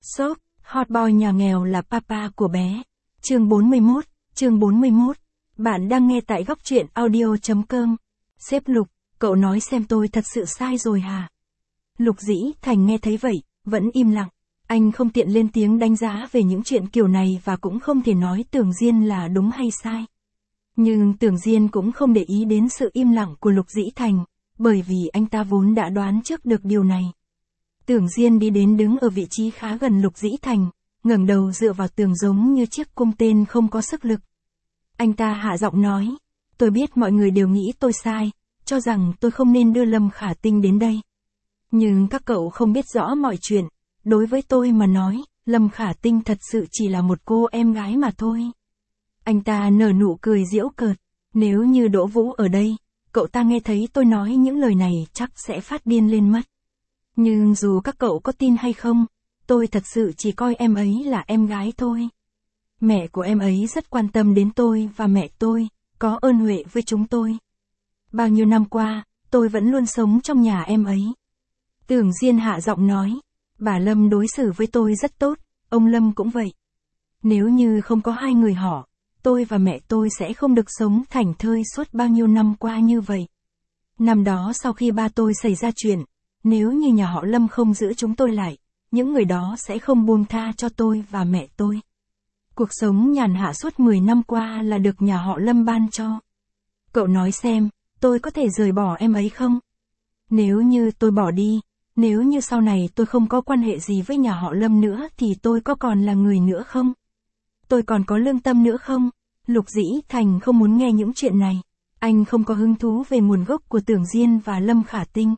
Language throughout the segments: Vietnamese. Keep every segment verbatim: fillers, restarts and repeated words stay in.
Shop, hot boy nhà nghèo là papa của bé. Chương bốn mươi mốt, chương bốn mươi mốt. Bạn đang nghe tại góc truyện audio chấm com. Sếp Lục, cậu nói xem tôi thật sự sai rồi hả? Lục Dĩ Thành nghe thấy vậy, vẫn im lặng. Anh không tiện lên tiếng đánh giá về những chuyện kiểu này và cũng không thể nói Tưởng Diên là đúng hay sai. Nhưng Tưởng Diên cũng không để ý đến sự im lặng của Lục Dĩ Thành, bởi vì anh ta vốn đã đoán trước được điều này. Tưởng Diên đi đến đứng ở vị trí khá gần Lục Dĩ Thành, ngẩng đầu dựa vào tường giống như chiếc cung tên không có sức lực. Anh ta hạ giọng nói, tôi biết mọi người đều nghĩ tôi sai, cho rằng tôi không nên đưa Lâm Khả Tinh đến đây. Nhưng các cậu không biết rõ mọi chuyện, đối với tôi mà nói, Lâm Khả Tinh thật sự chỉ là một cô em gái mà thôi. Anh ta nở nụ cười giễu cợt, nếu như Đỗ Vũ ở đây, cậu ta nghe thấy tôi nói những lời này chắc sẽ phát điên lên mất. Nhưng dù các cậu có tin hay không, tôi thật sự chỉ coi em ấy là em gái thôi. Mẹ của em ấy rất quan tâm đến tôi và mẹ tôi, có ơn huệ với chúng tôi. Bao nhiêu năm qua, tôi vẫn luôn sống trong nhà em ấy. Tưởng Diên hạ giọng nói, bà Lâm đối xử với tôi rất tốt, ông Lâm cũng vậy. Nếu như không có hai người họ, tôi và mẹ tôi sẽ không được sống thảnh thơi suốt bao nhiêu năm qua như vậy. Năm đó sau khi ba tôi xảy ra chuyện, nếu như nhà họ Lâm không giữ chúng tôi lại, những người đó sẽ không buông tha cho tôi và mẹ tôi. Cuộc sống nhàn hạ suốt mười năm qua là được nhà họ Lâm ban cho. Cậu nói xem, tôi có thể rời bỏ em ấy không? Nếu như tôi bỏ đi, nếu như sau này tôi không có quan hệ gì với nhà họ Lâm nữa thì tôi có còn là người nữa không? Tôi còn có lương tâm nữa không? Lục Dĩ Thành không muốn nghe những chuyện này. Anh không có hứng thú về nguồn gốc của Tưởng Diên và Lâm Khả Tinh.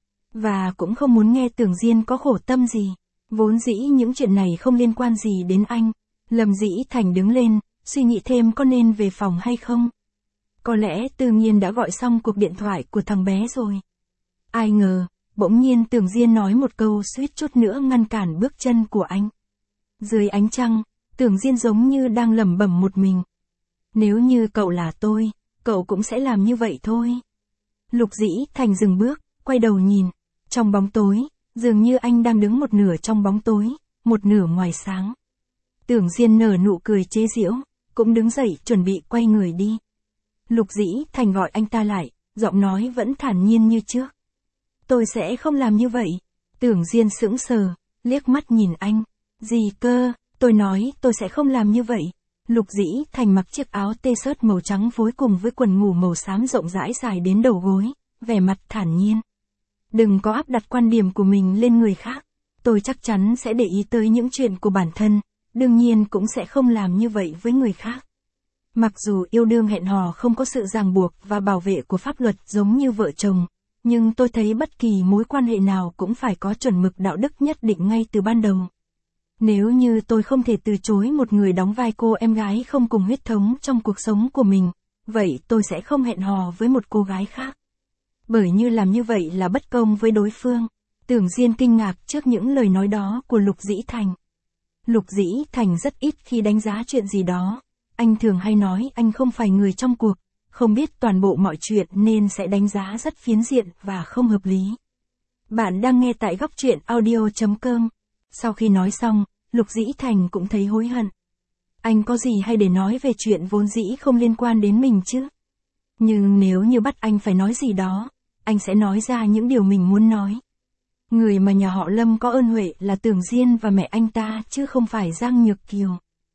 Và cũng không muốn nghe Tưởng Diên có khổ tâm gì. Vốn dĩ những chuyện này không liên quan gì đến anh. Lâm Dĩ Thành đứng lên, suy nghĩ thêm có nên về phòng hay không. Có lẽ Tư Nghiên đã gọi xong cuộc điện thoại của thằng bé rồi. Ai ngờ, bỗng nhiên Tưởng Diên nói một câu suýt chút nữa ngăn cản bước chân của anh. Dưới ánh trăng, Tưởng Diên giống như đang lẩm bẩm một mình. Nếu như cậu là tôi, cậu cũng sẽ làm như vậy thôi. Lục Dĩ Thành dừng bước, quay đầu nhìn. Trong bóng tối, dường như anh đang đứng một nửa trong bóng tối, một nửa ngoài sáng. Tưởng Diên nở nụ cười chế giễu, cũng đứng dậy chuẩn bị quay người đi. Lục Dĩ Thành gọi anh ta lại, giọng nói vẫn thản nhiên như trước. Tôi sẽ không làm như vậy. Tưởng Diên sững sờ, liếc mắt nhìn anh. Gì cơ, tôi nói tôi sẽ không làm như vậy. Lục Dĩ Thành mặc chiếc áo t-shirt màu trắng phối cùng với quần ngủ màu xám rộng rãi dài đến đầu gối, vẻ mặt thản nhiên. Đừng có áp đặt quan điểm của mình lên người khác. Tôi chắc chắn sẽ để ý tới những chuyện của bản thân, đương nhiên cũng sẽ không làm như vậy với người khác. Mặc dù yêu đương hẹn hò không có sự ràng buộc và bảo vệ của pháp luật giống như vợ chồng, nhưng tôi thấy bất kỳ mối quan hệ nào cũng phải có chuẩn mực đạo đức nhất định ngay từ ban đầu. Nếu như tôi không thể từ chối một người đóng vai cô em gái không cùng huyết thống trong cuộc sống của mình, vậy tôi sẽ không hẹn hò với một cô gái khác. Bởi như làm như vậy là bất công với đối phương. Tưởng Diên kinh ngạc trước những lời nói đó của Lục Dĩ Thành. Lục Dĩ Thành rất ít khi đánh giá chuyện gì đó. Anh thường hay nói anh không phải người trong cuộc, không biết toàn bộ mọi chuyện nên sẽ đánh giá rất phiến diện và không hợp lý. Bạn đang nghe tại góc truyện audio chấm com. Sau khi nói xong, Lục Dĩ Thành cũng thấy hối hận. Anh có gì hay để nói về chuyện vốn dĩ không liên quan đến mình chứ? Nhưng nếu như bắt anh phải nói gì đó, anh sẽ nói ra những điều mình muốn nói. Người mà nhà họ Lâm có ơn huệ là Tưởng Diên và mẹ anh ta chứ không phải Giang Nhược Kiều.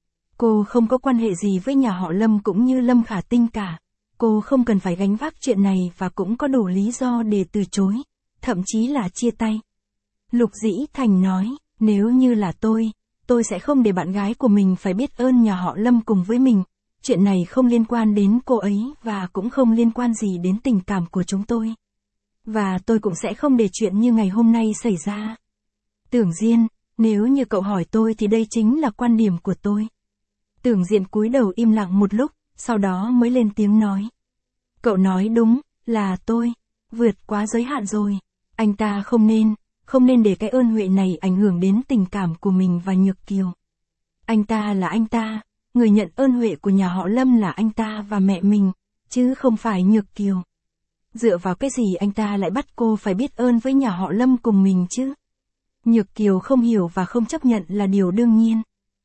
Cô không có quan hệ gì với nhà họ Lâm cũng như Lâm Khả Tinh cả. Cô không cần phải gánh vác chuyện này và cũng có đủ lý do để từ chối, thậm chí là chia tay. Lục Dĩ Thành nói, nếu như là tôi, tôi sẽ không để bạn gái của mình phải biết ơn nhà họ Lâm cùng với mình. Chuyện này không liên quan đến cô ấy và cũng không liên quan gì đến tình cảm của chúng tôi. Và tôi cũng sẽ không để chuyện như ngày hôm nay xảy ra. Tưởng Diên, nếu như cậu hỏi tôi thì đây chính là quan điểm của tôi. Tưởng Diên cúi đầu im lặng một lúc, sau đó mới lên tiếng nói. Cậu nói đúng, là tôi, vượt quá giới hạn rồi. Anh ta không nên, không nên để cái ơn huệ này ảnh hưởng đến tình cảm của mình và Nhược Kiều. Anh ta là anh ta, người nhận ơn huệ của nhà họ Lâm là anh ta và mẹ mình, chứ không phải Nhược Kiều. Dựa vào cái gì anh ta lại bắt cô phải biết ơn với nhà họ Lâm cùng mình chứ? Nhược Kiều không hiểu và không chấp nhận là điều đương nhiên.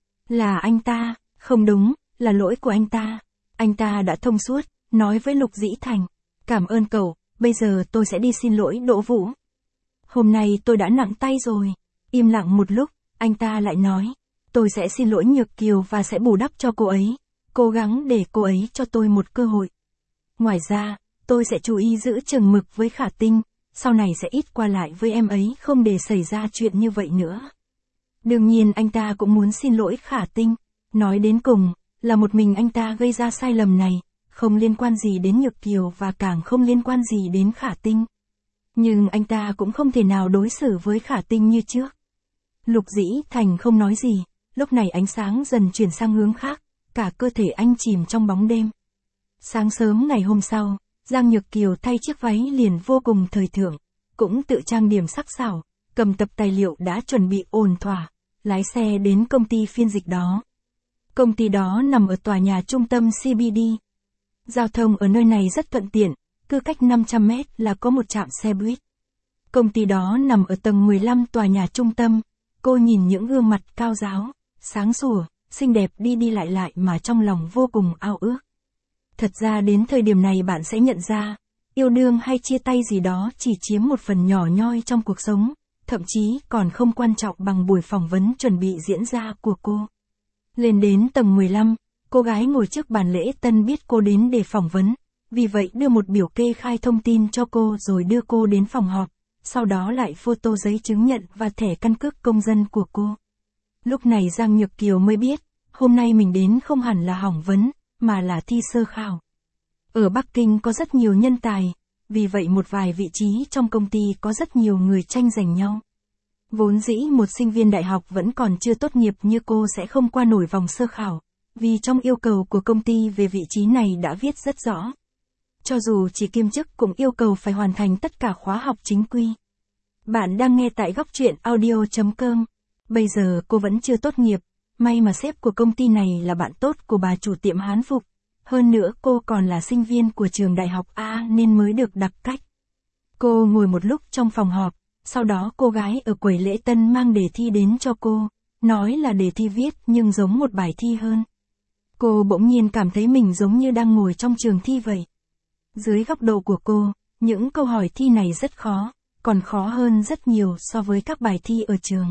Là anh ta, không đúng, là lỗi của anh ta. Anh ta đã thông suốt, nói với Lục Dĩ Thành. Cảm ơn cậu, bây giờ tôi sẽ đi xin lỗi Đỗ Vũ. Hôm nay tôi đã nặng tay rồi. Im lặng một lúc, anh ta lại nói. Tôi sẽ xin lỗi Nhược Kiều và sẽ bù đắp cho cô ấy. Cố gắng để cô ấy cho tôi một cơ hội. Ngoài ra, tôi sẽ chú ý giữ chừng mực với Khả Tinh. Sau này sẽ ít qua lại với em ấy không để xảy ra chuyện như vậy nữa. Đương nhiên anh ta cũng muốn xin lỗi Khả Tinh. Nói đến cùng, là một mình anh ta gây ra sai lầm này, không liên quan gì đến Nhược Kiều và càng không liên quan gì đến Khả Tinh. Nhưng anh ta cũng không thể nào đối xử với Khả Tinh như trước. Lục Dĩ Thành không nói gì, lúc này ánh sáng dần chuyển sang hướng khác, cả cơ thể anh chìm trong bóng đêm. Sáng sớm ngày hôm sau, Giang Nhược Kiều thay chiếc váy liền vô cùng thời thượng, cũng tự trang điểm sắc sảo, cầm tập tài liệu đã chuẩn bị ổn thỏa, lái xe đến công ty phiên dịch đó. Công ty đó nằm ở tòa nhà trung tâm xê bê đê. Giao thông ở nơi này rất thuận tiện, cứ cách năm trăm mét là có một trạm xe buýt. Công ty đó nằm ở tầng mười lăm tòa nhà trung tâm. Cô nhìn những gương mặt cao ráo, sáng sủa, xinh đẹp đi đi lại lại mà trong lòng vô cùng ao ước. Thật ra đến thời điểm này bạn sẽ nhận ra, yêu đương hay chia tay gì đó chỉ chiếm một phần nhỏ nhoi trong cuộc sống, thậm chí còn không quan trọng bằng buổi phỏng vấn chuẩn bị diễn ra của cô. Lên đến tầng mười lăm, cô gái ngồi trước bàn lễ tân biết cô đến để phỏng vấn, vì vậy đưa một biểu kê khai thông tin cho cô rồi đưa cô đến phòng họp, sau đó lại photo giấy chứng nhận và thẻ căn cước công dân của cô. Lúc này Giang Nhược Kiều mới biết, hôm nay mình đến không hẳn là phỏng vấn, mà là thi sơ khảo. Ở Bắc Kinh có rất nhiều nhân tài, vì vậy một vài vị trí trong công ty có rất nhiều người tranh giành nhau. Vốn dĩ một sinh viên đại học vẫn còn chưa tốt nghiệp như cô sẽ không qua nổi vòng sơ khảo, vì trong yêu cầu của công ty về vị trí này đã viết rất rõ. Cho dù chỉ kiêm chức cũng yêu cầu phải hoàn thành tất cả khóa học chính quy. Bạn đang nghe tại góc truyện audio chấm com. Bây giờ cô vẫn chưa tốt nghiệp, may mà sếp của công ty này là bạn tốt của bà chủ tiệm Hán Phục. Hơn nữa cô còn là sinh viên của trường đại học A nên mới được đặc cách. Cô ngồi một lúc trong phòng họp, sau đó cô gái ở quầy lễ tân mang đề thi đến cho cô, nói là đề thi viết nhưng giống một bài thi hơn. Cô bỗng nhiên cảm thấy mình giống như đang ngồi trong trường thi vậy. Dưới góc độ của cô, những câu hỏi thi này rất khó, còn khó hơn rất nhiều so với các bài thi ở trường.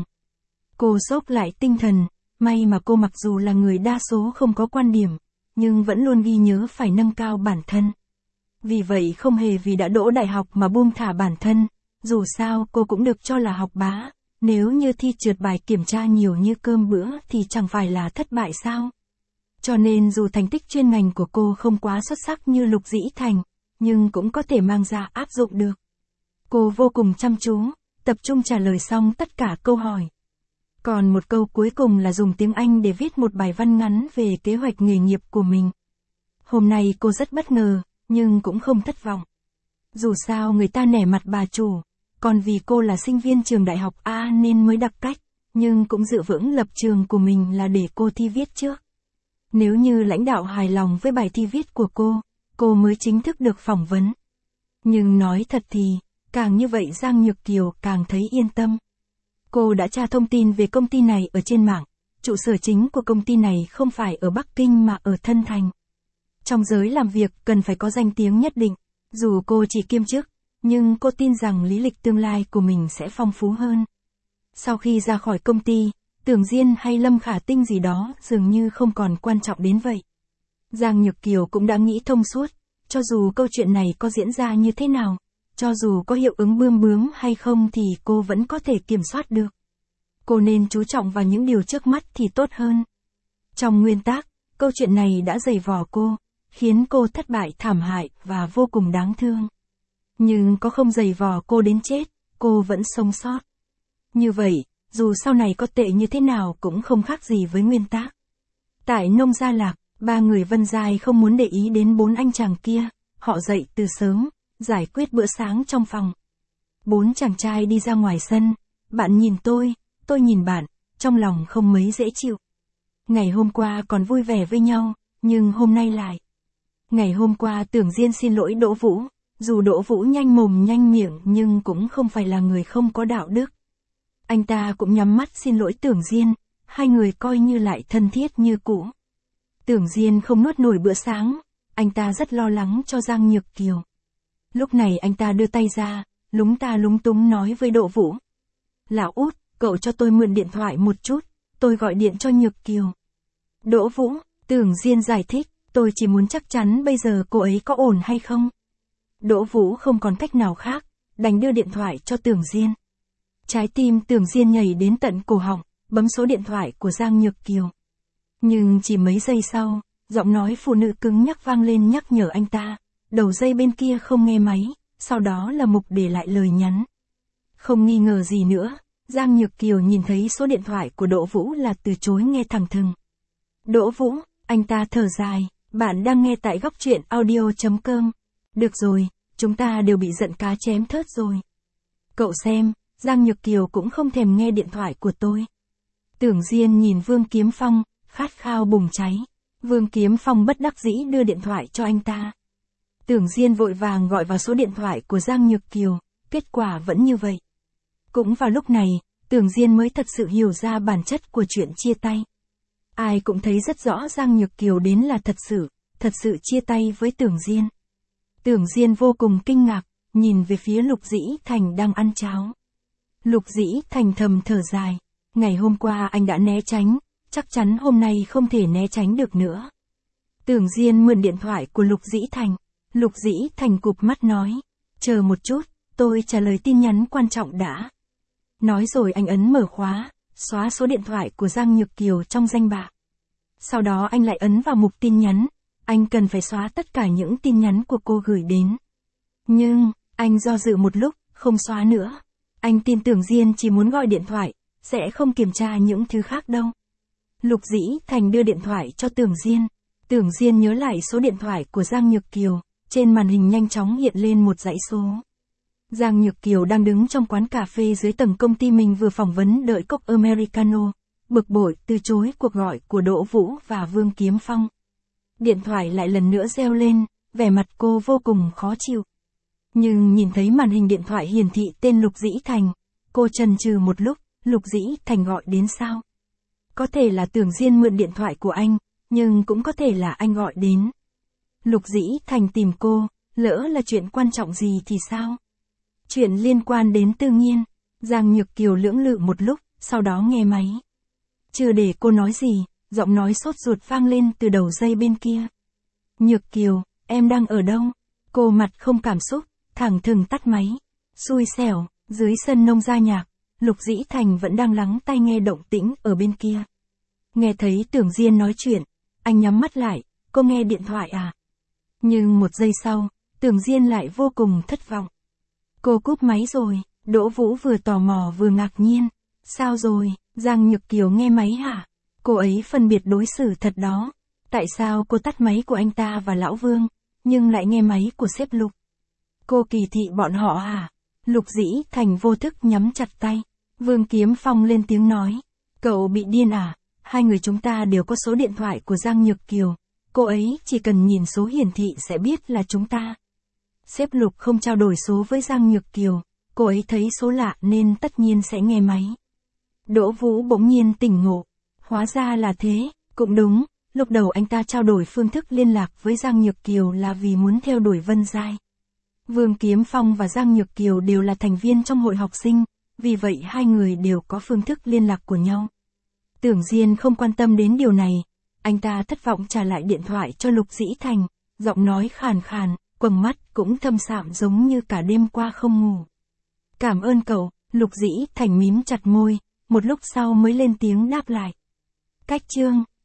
Cô xốc lại tinh thần, may mà cô mặc dù là người đa số không có quan điểm, nhưng vẫn luôn ghi nhớ phải nâng cao bản thân. Vì vậy không hề vì đã đỗ đại học mà buông thả bản thân, dù sao cô cũng được cho là học bá, nếu như thi trượt bài kiểm tra nhiều như cơm bữa thì chẳng phải là thất bại sao. Cho nên dù thành tích chuyên ngành của cô không quá xuất sắc như Lục Dĩ Thành, nhưng cũng có thể mang ra áp dụng được. Cô vô cùng chăm chú, tập trung trả lời xong tất cả câu hỏi. Còn một câu cuối cùng là dùng tiếng Anh để viết một bài văn ngắn về kế hoạch nghề nghiệp của mình. Hôm nay cô rất bất ngờ, nhưng cũng không thất vọng. Dù sao người ta nể mặt bà chủ, còn vì cô là sinh viên trường đại học A nên mới đặc cách, nhưng cũng giữ vững lập trường của mình là để cô thi viết trước. Nếu như lãnh đạo hài lòng với bài thi viết của cô, cô mới chính thức được phỏng vấn. Nhưng nói thật thì, càng như vậy Giang Nhược Kiều càng thấy yên tâm. Cô đã tra thông tin về công ty này ở trên mạng, trụ sở chính của công ty này không phải ở Bắc Kinh mà ở Thân Thành. Trong giới làm việc cần phải có danh tiếng nhất định, dù cô chỉ kiêm chức, nhưng cô tin rằng lý lịch tương lai của mình sẽ phong phú hơn. Sau khi ra khỏi công ty, Tưởng Diên hay Lâm Khả Tinh gì đó dường như không còn quan trọng đến vậy. Giang Nhược Kiều cũng đã nghĩ thông suốt, cho dù câu chuyện này có diễn ra như thế nào, cho dù có hiệu ứng bươm bướm hay không thì cô vẫn có thể kiểm soát được. Cô nên chú trọng vào những điều trước mắt thì tốt hơn. Trong nguyên tắc, câu chuyện này đã dày vò cô, khiến cô thất bại thảm hại và vô cùng đáng thương. Nhưng có không dày vò cô đến chết, cô vẫn sống sót. Như vậy, dù sau này có tệ như thế nào cũng không khác gì với nguyên tắc. Tại Nông Gia Lạc, ba người Vân Giai không muốn để ý đến bốn anh chàng kia, họ dậy từ sớm, giải quyết bữa sáng trong phòng. Bốn chàng trai đi ra ngoài sân, bạn nhìn tôi, tôi nhìn bạn, trong lòng không mấy dễ chịu. Ngày hôm qua còn vui vẻ với nhau, nhưng hôm nay lại. Ngày hôm qua Tưởng Diên xin lỗi Đỗ Vũ, dù Đỗ Vũ nhanh mồm nhanh miệng nhưng cũng không phải là người không có đạo đức. Anh ta cũng nhắm mắt xin lỗi Tưởng Diên, hai người coi như lại thân thiết như cũ. Tưởng Diên không nuốt nổi bữa sáng, anh ta rất lo lắng cho Giang Nhược Kiều. Lúc này anh ta đưa tay ra, lúng ta lúng túng nói với Đỗ Vũ. Lão Út, cậu cho tôi mượn điện thoại một chút, tôi gọi điện cho Nhược Kiều. Đỗ Vũ, Tưởng Diên giải thích, tôi chỉ muốn chắc chắn bây giờ cô ấy có ổn hay không. Đỗ Vũ không còn cách nào khác, đành đưa điện thoại cho Tưởng Diên. Trái tim Tưởng Diên nhảy đến tận cổ họng, bấm số điện thoại của Giang Nhược Kiều. Nhưng chỉ mấy giây sau, giọng nói phụ nữ cứng nhắc vang lên nhắc nhở anh ta, đầu dây bên kia không nghe máy, sau đó là mục để lại lời nhắn. Không nghi ngờ gì nữa, Giang Nhược Kiều nhìn thấy số điện thoại của Đỗ Vũ là từ chối nghe thẳng thừng. Đỗ Vũ, anh ta thở dài, bạn đang nghe tại góc truyện audio chấm com. Được rồi, chúng ta đều bị giận cá chém thớt rồi. Cậu xem, Giang Nhược Kiều cũng không thèm nghe điện thoại của tôi. Tưởng Diên nhìn Vương Kiếm Phong, khát khao bùng cháy. Vương Kiếm Phong bất đắc dĩ đưa điện thoại cho anh ta. Tưởng Diên vội vàng gọi vào số điện thoại của Giang Nhược Kiều, kết quả vẫn như vậy. Cũng vào lúc này, Tưởng Diên mới thật sự hiểu ra bản chất của chuyện chia tay. Ai cũng thấy rất rõ Giang Nhược Kiều đến là thật sự, thật sự chia tay với Tưởng Diên. Tưởng Diên vô cùng kinh ngạc, nhìn về phía Lục Dĩ Thành đang ăn cháo. Lục Dĩ Thành thầm thở dài, ngày hôm qua anh đã né tránh, chắc chắn hôm nay không thể né tránh được nữa. Tưởng Diên mượn điện thoại của Lục Dĩ Thành, Lục Dĩ Thành cụp mắt nói, chờ một chút, tôi trả lời tin nhắn quan trọng đã. Nói rồi anh ấn mở khóa, xóa số điện thoại của Giang Nhược Kiều trong danh bạ. Sau đó anh lại ấn vào mục tin nhắn, anh cần phải xóa tất cả những tin nhắn của cô gửi đến. Nhưng, anh do dự một lúc, không xóa nữa. Anh tin Tưởng Diên chỉ muốn gọi điện thoại, sẽ không kiểm tra những thứ khác đâu. Lục Dĩ Thành đưa điện thoại cho Tưởng Diên. Tưởng Diên nhớ lại số điện thoại của Giang Nhược Kiều, trên màn hình nhanh chóng hiện lên một dãy số. Giang Nhược Kiều đang đứng trong quán cà phê dưới tầng công ty mình vừa phỏng vấn đợi cốc Americano, bực bội từ chối cuộc gọi của Đỗ Vũ và Vương Kiếm Phong. Điện thoại lại lần nữa reo lên, vẻ mặt cô vô cùng khó chịu. Nhưng nhìn thấy màn hình điện thoại hiển thị tên Lục Dĩ Thành, cô chần chừ một lúc, Lục Dĩ Thành gọi đến sao? Có thể là Tưởng Diên mượn điện thoại của anh, nhưng cũng có thể là anh gọi đến. Lục Dĩ Thành tìm cô, lỡ là chuyện quan trọng gì thì sao? Chuyện liên quan đến Tư Nghiên. Giang Nhược Kiều lưỡng lự một lúc, sau đó nghe máy. Chưa để cô nói gì, giọng nói sốt ruột vang lên từ đầu dây bên kia. Nhược Kiều, em đang ở đâu? Cô mặt không cảm xúc, thẳng thừng tắt máy. Xui xẻo, dưới sân nông gia nhạc, Lục Dĩ Thành vẫn đang lắng tai nghe động tĩnh ở bên kia. Nghe thấy Tưởng Diên nói chuyện, anh nhắm mắt lại, cô nghe điện thoại à? Nhưng một giây sau, Tưởng Diên lại vô cùng thất vọng. Cô cúp máy rồi. Đỗ Vũ vừa tò mò vừa ngạc nhiên. Sao rồi, Giang Nhược Kiều nghe máy hả? Cô ấy phân biệt đối xử thật đó. Tại sao cô tắt máy của anh ta và Lão Vương, nhưng lại nghe máy của sếp Lục? Cô kỳ thị bọn họ hả? Lục Dĩ Thành vô thức nhắm chặt tay. Vương Kiếm Phong lên tiếng nói. Cậu bị điên à? Hai người chúng ta đều có số điện thoại của Giang Nhược Kiều. Cô ấy chỉ cần nhìn số hiển thị sẽ biết là chúng ta. Sếp Lục không trao đổi số với Giang Nhược Kiều. Cô ấy thấy số lạ nên tất nhiên sẽ nghe máy. Đỗ Vũ bỗng nhiên tỉnh ngộ. Hóa ra là thế, cũng đúng, lúc đầu anh ta trao đổi phương thức liên lạc với Giang Nhược Kiều là vì muốn theo đuổi Vân Giai. Vương Kiếm Phong và Giang Nhược Kiều đều là thành viên trong hội học sinh, vì vậy hai người đều có phương thức liên lạc của nhau. Tưởng Diên không quan tâm đến điều này, anh ta thất vọng trả lại điện thoại cho Lục Dĩ Thành, giọng nói khàn khàn, quầng mắt cũng thâm sạm giống như cả đêm qua không ngủ. Cảm ơn cậu, Lục Dĩ Thành mím chặt môi, một lúc sau mới lên tiếng đáp lại. Cách chương